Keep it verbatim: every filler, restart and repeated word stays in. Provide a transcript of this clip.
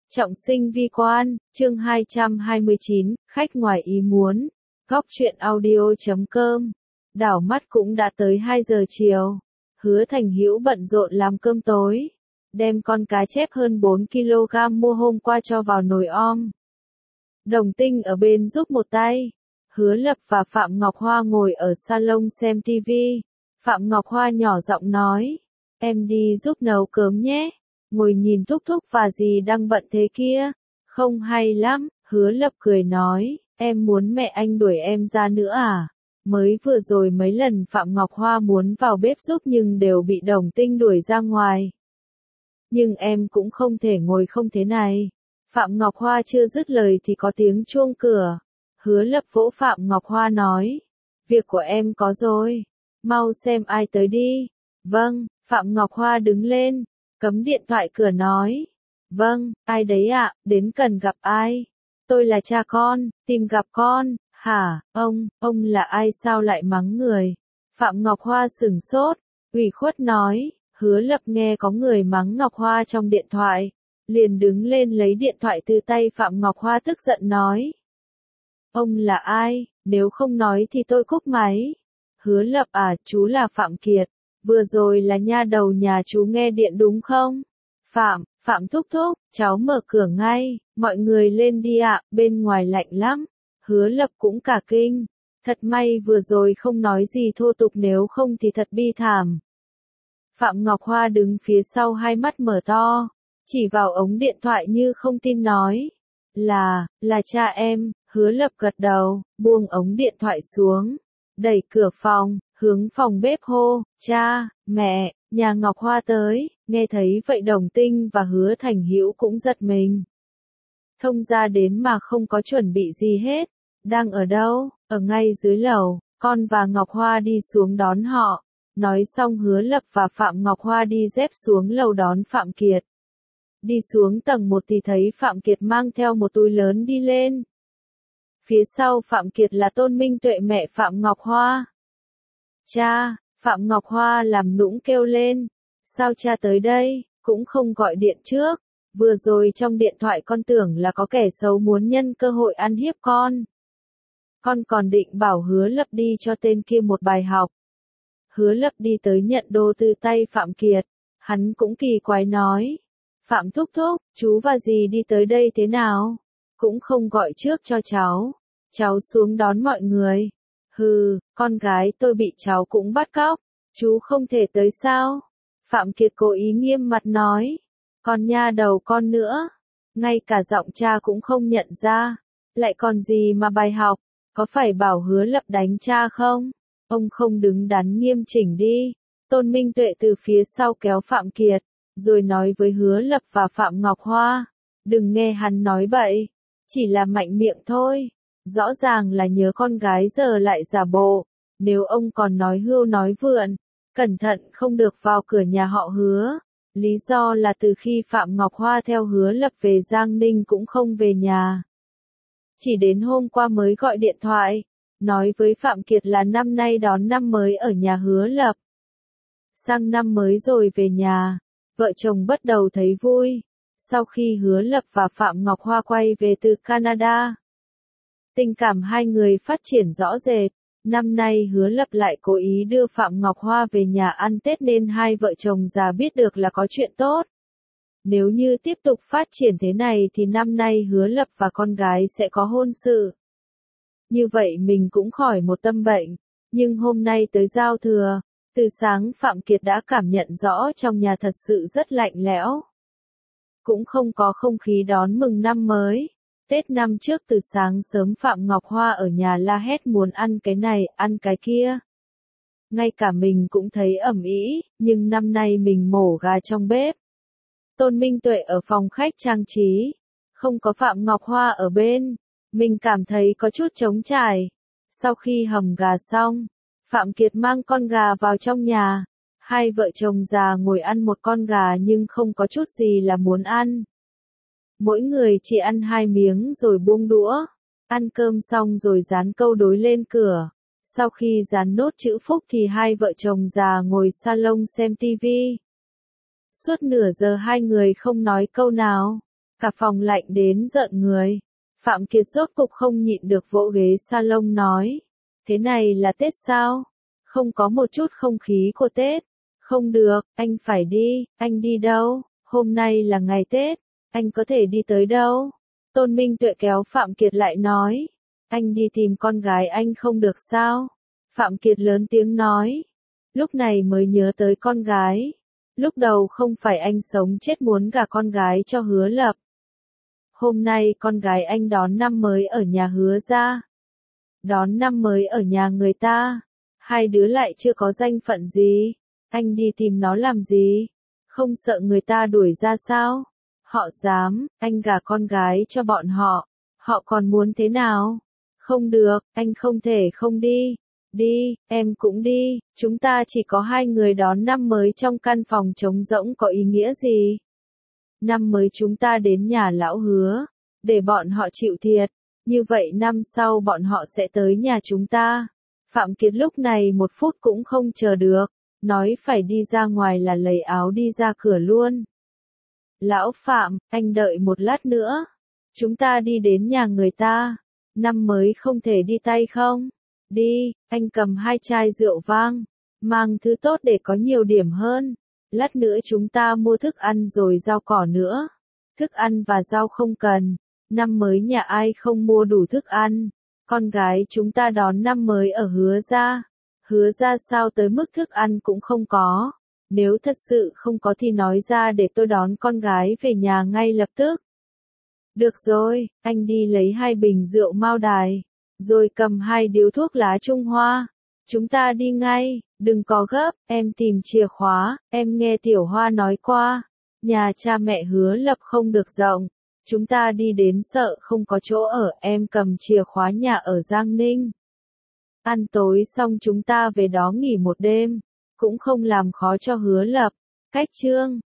Trọng sinh vi quan, chương hai trăm hai mươi chín, khách ngoài ý muốn. Góc truyện audio chấm com. Đảo mắt cũng đã tới hai giờ chiều. Hứa Thành Hữu bận rộn làm cơm tối. Đem con cá chép hơn bốn ki lô gam mua hôm qua cho vào nồi om. Đồng Tinh ở bên giúp một tay. Hứa Lập và Phạm Ngọc Hoa ngồi ở salon xem tivi. Phạm Ngọc Hoa nhỏ giọng nói. Em đi giúp nấu cơm nhé. Ngồi nhìn Thúc Thúc và dì đang bận thế kia. Không hay lắm, Hứa Lập cười nói, em muốn mẹ anh đuổi em ra nữa à? Mới vừa rồi mấy lần Phạm Ngọc Hoa muốn vào bếp giúp nhưng đều bị Đồng Tinh đuổi ra ngoài. Nhưng em cũng không thể ngồi không thế này. Phạm Ngọc Hoa chưa dứt lời thì có tiếng chuông cửa. Hứa Lập vỗ Phạm Ngọc Hoa nói, việc của em có rồi, mau xem ai tới đi. Vâng, Phạm Ngọc Hoa đứng lên. Cấm điện thoại cửa nói. Vâng, ai đấy ạ, đến cần gặp ai? Tôi là cha con, tìm gặp con. Hả, ông, ông là ai sao lại mắng người? Phạm Ngọc Hoa sửng sốt, ủy khuất nói. Hứa Lập nghe có người mắng Ngọc Hoa trong điện thoại. Liền đứng lên lấy điện thoại từ tay Phạm Ngọc Hoa tức giận nói. Ông là ai, nếu không nói thì tôi cúp máy. Hứa Lập à, chú là Phạm Kiệt. Vừa rồi là nha đầu nhà chú nghe điện đúng không? Phạm, Phạm Thúc Thúc, cháu mở cửa ngay, mọi người lên đi ạ, bên ngoài lạnh lắm. Hứa Lập cũng cả kinh. Thật may vừa rồi không nói gì thô tục nếu không thì thật bi thảm. Phạm Ngọc Hoa đứng phía sau hai mắt mở to, chỉ vào ống điện thoại như không tin nói. Là, là cha em. Hứa Lập gật đầu, buông ống điện thoại xuống, đẩy cửa phòng. Hướng phòng bếp hô, cha, mẹ, nhà Ngọc Hoa tới. Nghe thấy vậy Đồng Tinh và Hứa Thành Hữu cũng giật mình. Thông ra đến mà không có chuẩn bị gì hết. Đang ở đâu? Ở ngay dưới lầu. Con và Ngọc Hoa đi xuống đón họ. Nói xong Hứa Lập và Phạm Ngọc Hoa đi dép xuống lầu đón Phạm Kiệt. Đi xuống tầng một thì thấy Phạm Kiệt mang theo một túi lớn đi lên. Phía sau Phạm Kiệt là Tôn Minh Tuệ mẹ Phạm Ngọc Hoa. Cha, Phạm Ngọc Hoa làm nũng kêu lên. Sao cha tới đây, cũng không gọi điện trước. Vừa rồi trong điện thoại con tưởng là có kẻ xấu muốn nhân cơ hội ăn hiếp con. Con còn định bảo Hứa Lập đi cho tên kia một bài học. Hứa Lập đi tới nhận đồ từ tay Phạm Kiệt. Hắn cũng kỳ quái nói. Phạm Thúc Thúc, chú và dì đi tới đây thế nào? Cũng không gọi trước cho cháu. Cháu xuống đón mọi người. Hừ, con gái tôi bị cháu cũng bắt cóc, chú không thể tới sao? Phạm Kiệt cố ý nghiêm mặt nói. Còn nha đầu con nữa, ngay cả giọng cha cũng không nhận ra, lại còn gì mà bài học, có phải bảo Hứa Lập đánh cha không? Ông không đứng đắn nghiêm chỉnh đi. Tôn Minh Tuệ từ phía sau kéo Phạm Kiệt, rồi nói với Hứa Lập và Phạm Ngọc Hoa, đừng nghe hắn nói bậy, chỉ là mạnh miệng thôi. Rõ ràng là nhớ con gái giờ lại giả bộ, nếu ông còn nói hưu nói vượn, cẩn thận không được vào cửa nhà họ Hứa. Lý do là từ khi Phạm Ngọc Hoa theo Hứa Lập về Giang Ninh cũng không về nhà. Chỉ đến hôm qua mới gọi điện thoại, nói với Phạm Kiệt là năm nay đón năm mới ở nhà Hứa Lập. Sang năm mới rồi về nhà, vợ chồng bắt đầu thấy vui, sau khi Hứa Lập và Phạm Ngọc Hoa quay về từ Canada. Tình cảm hai người phát triển rõ rệt. Năm nay Hứa Lập lại cố ý đưa Phạm Ngọc Hoa về nhà ăn Tết nên hai vợ chồng già biết được là có chuyện tốt. Nếu như tiếp tục phát triển thế này thì năm nay Hứa Lập và con gái sẽ có hôn sự. Như vậy mình cũng khỏi một tâm bệnh. Nhưng hôm nay tới giao thừa, từ sáng Phạm Kiệt đã cảm nhận rõ trong nhà thật sự rất lạnh lẽo. Cũng không có không khí đón mừng năm mới. Tết năm trước từ sáng sớm Phạm Ngọc Hoa ở nhà la hét muốn ăn cái này, ăn cái kia. Ngay cả mình cũng thấy ẩm ĩ, nhưng năm nay mình mổ gà trong bếp. Tôn Minh Tuệ ở phòng khách trang trí. Không có Phạm Ngọc Hoa ở bên. Mình cảm thấy có chút trống trải. Sau khi hầm gà xong, Phạm Kiệt mang con gà vào trong nhà. Hai vợ chồng già ngồi ăn một con gà nhưng không có chút gì là muốn ăn. Mỗi người chỉ ăn hai miếng rồi buông đũa. Ăn cơm xong rồi dán câu đối lên cửa. Sau khi dán nốt chữ phúc thì hai vợ chồng già ngồi salon xem tivi. Suốt nửa giờ hai người không nói câu nào. Cả phòng lạnh đến rợn người. Phạm Kiệt rốt cục không nhịn được vỗ ghế salon nói. Thế này là Tết sao? Không có một chút không khí của Tết. Không được, anh phải đi. Anh đi đâu? Hôm nay là ngày Tết. Anh có thể đi tới đâu? Tôn Minh Tuệ kéo Phạm Kiệt lại nói. Anh đi tìm con gái anh không được sao? Phạm Kiệt lớn tiếng nói. Lúc này mới nhớ tới con gái. Lúc đầu không phải anh sống chết muốn gả con gái cho Hứa Lập. Hôm nay con gái anh đón năm mới ở nhà Hứa gia. Đón năm mới ở nhà người ta. Hai đứa lại chưa có danh phận gì. Anh đi tìm nó làm gì? Không sợ người ta đuổi ra sao? Họ dám, anh gả con gái cho bọn họ. Họ còn muốn thế nào? Không được, anh không thể không đi. Đi, em cũng đi. Chúng ta chỉ có hai người đón năm mới trong căn phòng trống rỗng có ý nghĩa gì? Năm mới chúng ta đến nhà lão Hứa. Để bọn họ chịu thiệt. Như vậy năm sau bọn họ sẽ tới nhà chúng ta. Phạm Kiệt lúc này một phút cũng không chờ được. Nói phải đi ra ngoài là lấy áo đi ra cửa luôn. Lão Phạm, anh đợi một lát nữa. Chúng ta đi đến nhà người ta. Năm mới không thể đi tay không? Đi, anh cầm hai chai rượu vang. Mang thứ tốt để có nhiều điểm hơn. Lát nữa chúng ta mua thức ăn rồi rau cỏ nữa. Thức ăn và rau không cần. Năm mới nhà ai không mua đủ thức ăn. Con gái chúng ta đón năm mới ở Hứa gia. Hứa gia sao tới mức thức ăn cũng không có. Nếu thật sự không có thì nói ra để tôi đón con gái về nhà ngay lập tức. Được rồi, anh đi lấy hai bình rượu Mao Đài. Rồi cầm hai điếu thuốc lá Trung Hoa. Chúng ta đi ngay, đừng có gấp, em tìm chìa khóa, em nghe Tiểu Hoa nói qua. Nhà cha mẹ Hứa Lập không được rộng. Chúng ta đi đến sợ không có chỗ ở, em cầm chìa khóa nhà ở Giang Ninh. Ăn tối xong chúng ta về đó nghỉ một đêm. Cũng không làm khó cho Hứa Lập. Cách chương